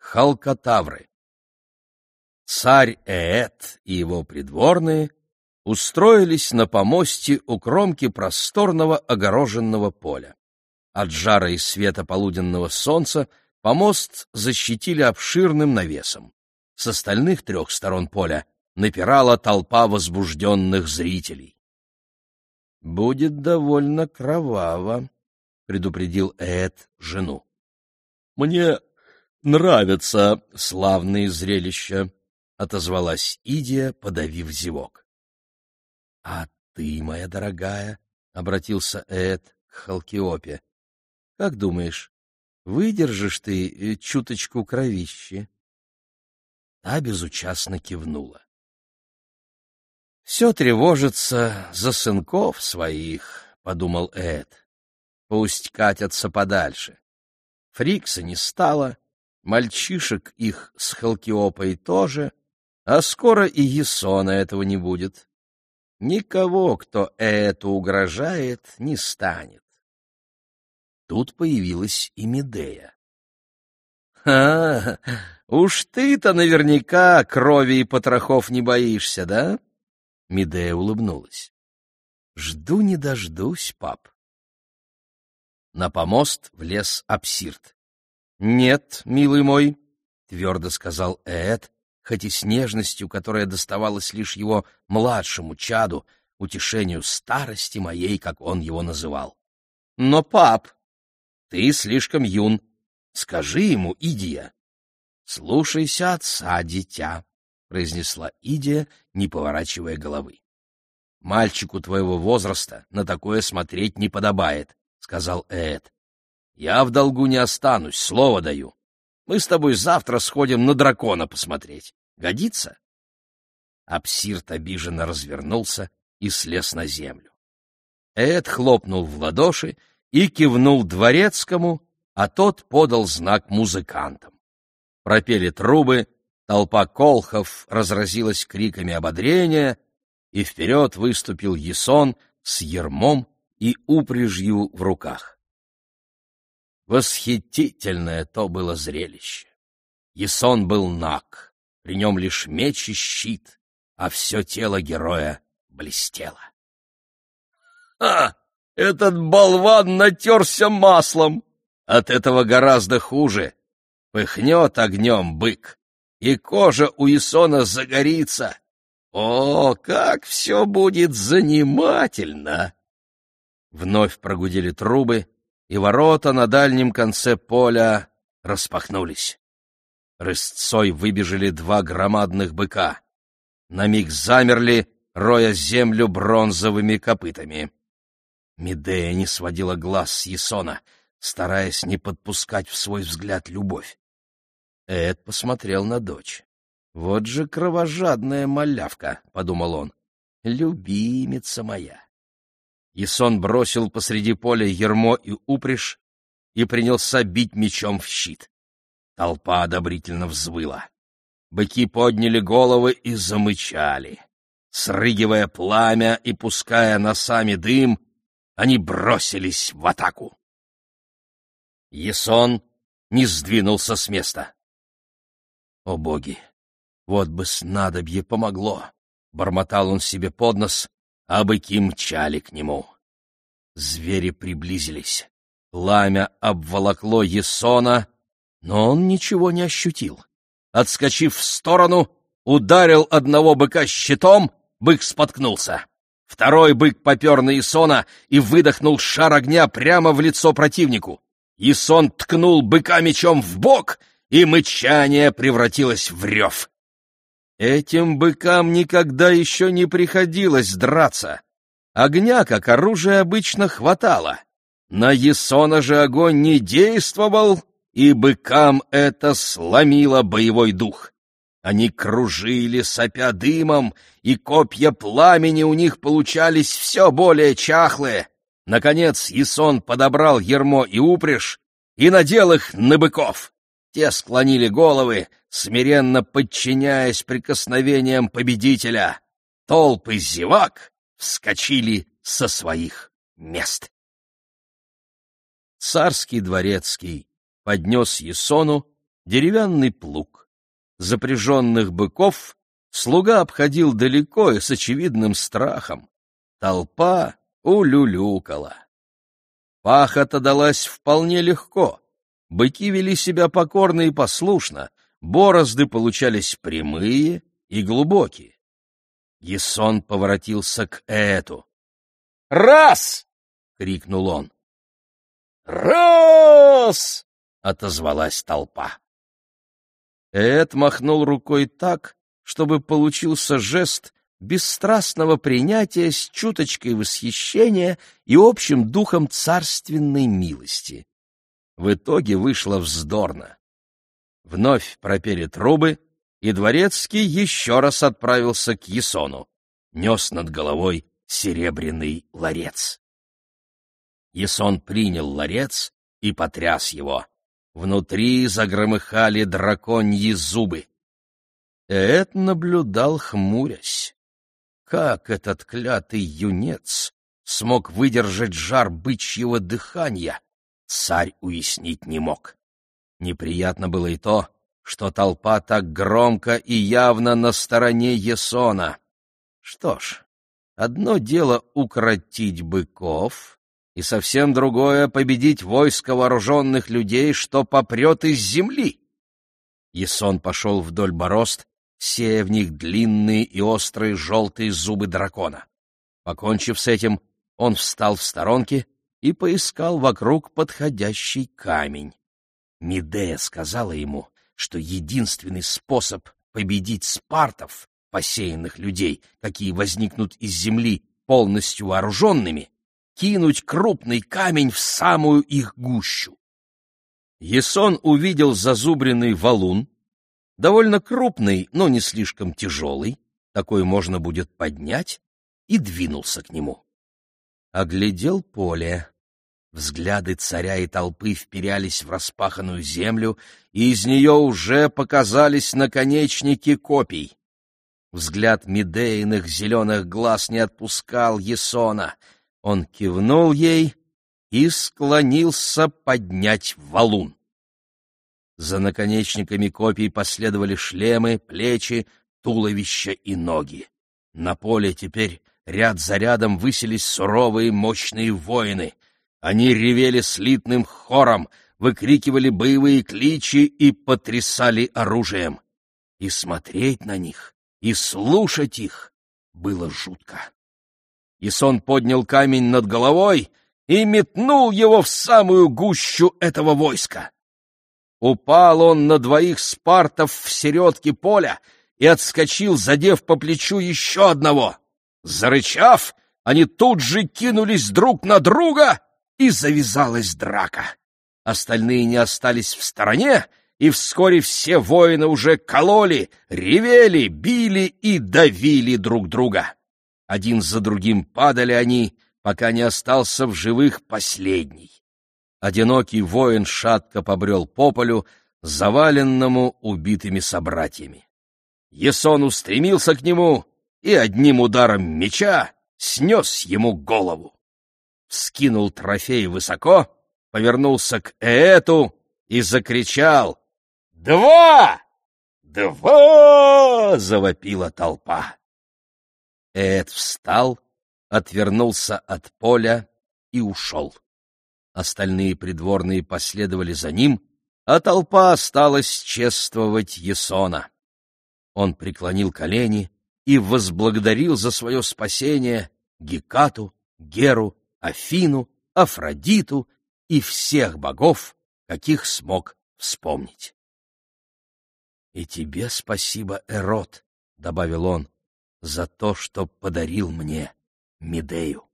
Халкотавры. Царь Ээд и его придворные устроились на помосте у кромки просторного огороженного поля. От жара и света полуденного солнца помост защитили обширным навесом. С остальных 3 сторон поля напирала толпа возбужденных зрителей. «Будет довольно кроваво», — предупредил Ээд жену. «Мне нравятся славные зрелища», — отозвалась Идия, подавив зевок. «А ты, моя дорогая», — обратился Ээд к Халкиопе, — «как думаешь, выдержишь ты чуточку кровищи?» Та безучастно кивнула. «Все тревожится за сынков своих», — подумал Ээд. «Пусть катятся подальше. Фрикса не стало, мальчишек их с Халкиопой тоже, а скоро и Ясона этого не будет. Никого, кто Ээду угрожает, не станет». Тут появилась и Медея. «Ха, уж ты-то наверняка крови и потрохов не боишься, да?» Медея улыбнулась. «Жду не дождусь, пап». На помост влез Апсирт. «Нет, милый мой», — твердо сказал Ээд, хоть и с нежностью, которая доставалась лишь его младшему чаду, утешению старости моей, как он его называл. «Но, пап, ты слишком юн. Скажи ему, Идия». «Слушайся отца, дитя», — произнесла Идия, не поворачивая головы. «Мальчику твоего возраста на такое смотреть не подобает», — сказал Ээд. «Я в долгу не останусь, слово даю. Мы с тобой завтра сходим на дракона посмотреть. Годится?» Апсирт обиженно развернулся и слез на землю. Ээд хлопнул в ладоши и кивнул дворецкому, а тот подал знак музыкантам. Пропели трубы, толпа колхов разразилась криками ободрения, и вперед выступил Ясон с ярмом и упряжью в руках. Восхитительное то было зрелище. Ясон был наг, при нем лишь меч и щит, а все тело героя блестело. «А, этот болван натерся маслом! От этого гораздо хуже. Пыхнет огнем бык, и кожа у Ясона загорится. О, как все будет занимательно!» Вновь прогудели трубы, и ворота на дальнем конце поля распахнулись. Рысцой выбежали 2 громадных быка. На миг замерли, роя землю бронзовыми копытами. Медея не сводила глаз с Ясона, стараясь не подпускать в свой взгляд любовь. Ээд посмотрел на дочь. «Вот же кровожадная малявка», — подумал он, — «любимица моя». Ясон бросил посреди поля ярмо и упряжь и принялся бить мечом в щит. Толпа одобрительно взвыла. Быки подняли головы и замычали. Срыгивая пламя и пуская носами дым, они бросились в атаку. Ясон не сдвинулся с места. «О боги! Вот бы снадобье помогло!» — бормотал он себе под нос, а быки мчали к нему. Звери приблизились. Пламя обволокло Ясона, но он ничего не ощутил. Отскочив в сторону, ударил одного быка щитом, бык споткнулся. Второй бык попер на Ясона и выдохнул шар огня прямо в лицо противнику. Ясон ткнул быка мечом в бок, и мычание превратилось в рев. Этим быкам никогда еще не приходилось драться. Огня, как оружие, обычно хватало. На Ясона же огонь не действовал, и быкам это сломило боевой дух. Они кружили, сопя дымом, и копья пламени у них получались все более чахлые. Наконец Ясон подобрал ярмо и упряжь и надел их на быков. Те склонили головы, смиренно подчиняясь прикосновениям победителя. Толпы зевак вскочили со своих мест. Царский дворецкий поднес Ясону деревянный плуг. Запряженных быков слуга обходил далеко и с очевидным страхом. Толпа улюлюкала. Пахота далась вполне легко. Быки вели себя покорно и послушно, борозды получались прямые и глубокие. Ясон поворотился к Эту. «Раз!» — крикнул он. «Раз!» — отозвалась толпа. Эт махнул рукой так, чтобы получился жест бесстрастного принятия с чуточкой восхищения и общим духом царственной милости. В итоге вышло вздорно. Вновь пропели трубы, и дворецкий еще раз отправился к Ясону. Нес над головой серебряный ларец. Ясон принял ларец и потряс его. Внутри загромыхали драконьи зубы. Эд наблюдал, хмурясь. Как этот клятый юнец смог выдержать жар бычьего дыхания, царь уяснить не мог. Неприятно было и то, что толпа так громко и явно на стороне Ясона. Что ж, одно дело укротить быков, и совсем другое — победить войско вооруженных людей, что попрет из земли. Ясон пошел вдоль борозд, сея в них длинные и острые желтые зубы дракона. Покончив с этим, он встал в сторонке и поискал вокруг подходящий камень. Медея сказала ему, что единственный способ победить спартов, посеянных людей, какие возникнут из земли полностью вооруженными, кинуть крупный камень в самую их гущу. Ясон увидел зазубренный валун, довольно крупный, но не слишком тяжелый, такой можно будет поднять, и двинулся к нему. Оглядел поле. Взгляды царя и толпы вперялись в распаханную землю, и из нее уже показались наконечники копий. Взгляд Медеиных зеленых глаз не отпускал Ясона. Он кивнул ей и склонился поднять валун. За наконечниками копий последовали шлемы, плечи, туловища и ноги. На поле теперь ряд за рядом высились суровые мощные воины. Они ревели слитным хором, выкрикивали боевые кличи и потрясали оружием. И смотреть на них, и слушать их было жутко. Ясон поднял камень над головой и метнул его в самую гущу этого войска. Упал он на двоих спартов в середке поля и отскочил, задев по плечу еще одного. Зарычав, они тут же кинулись друг на друга, и завязалась драка. Остальные не остались в стороне, и вскоре все воины уже кололи, ревели, били и давили друг друга. Один за другим падали они, пока не остался в живых последний. Одинокий воин шатко побрел по полю, заваленному убитыми собратьями. Ясон устремился к нему и одним ударом меча снес ему голову. Вскинул трофей высоко, повернулся к Эту и закричал: «Два! Два!» — завопила толпа. Эт встал, отвернулся от поля и ушел. Остальные придворные последовали за ним, а толпа осталась чествовать Ясона. Он преклонил колени и возблагодарил за свое спасение Гекату, Геру, Афину, Афродиту и всех богов, каких смог вспомнить. «И тебе спасибо, Эрот», — добавил он, — «за то, что подарил мне Медею».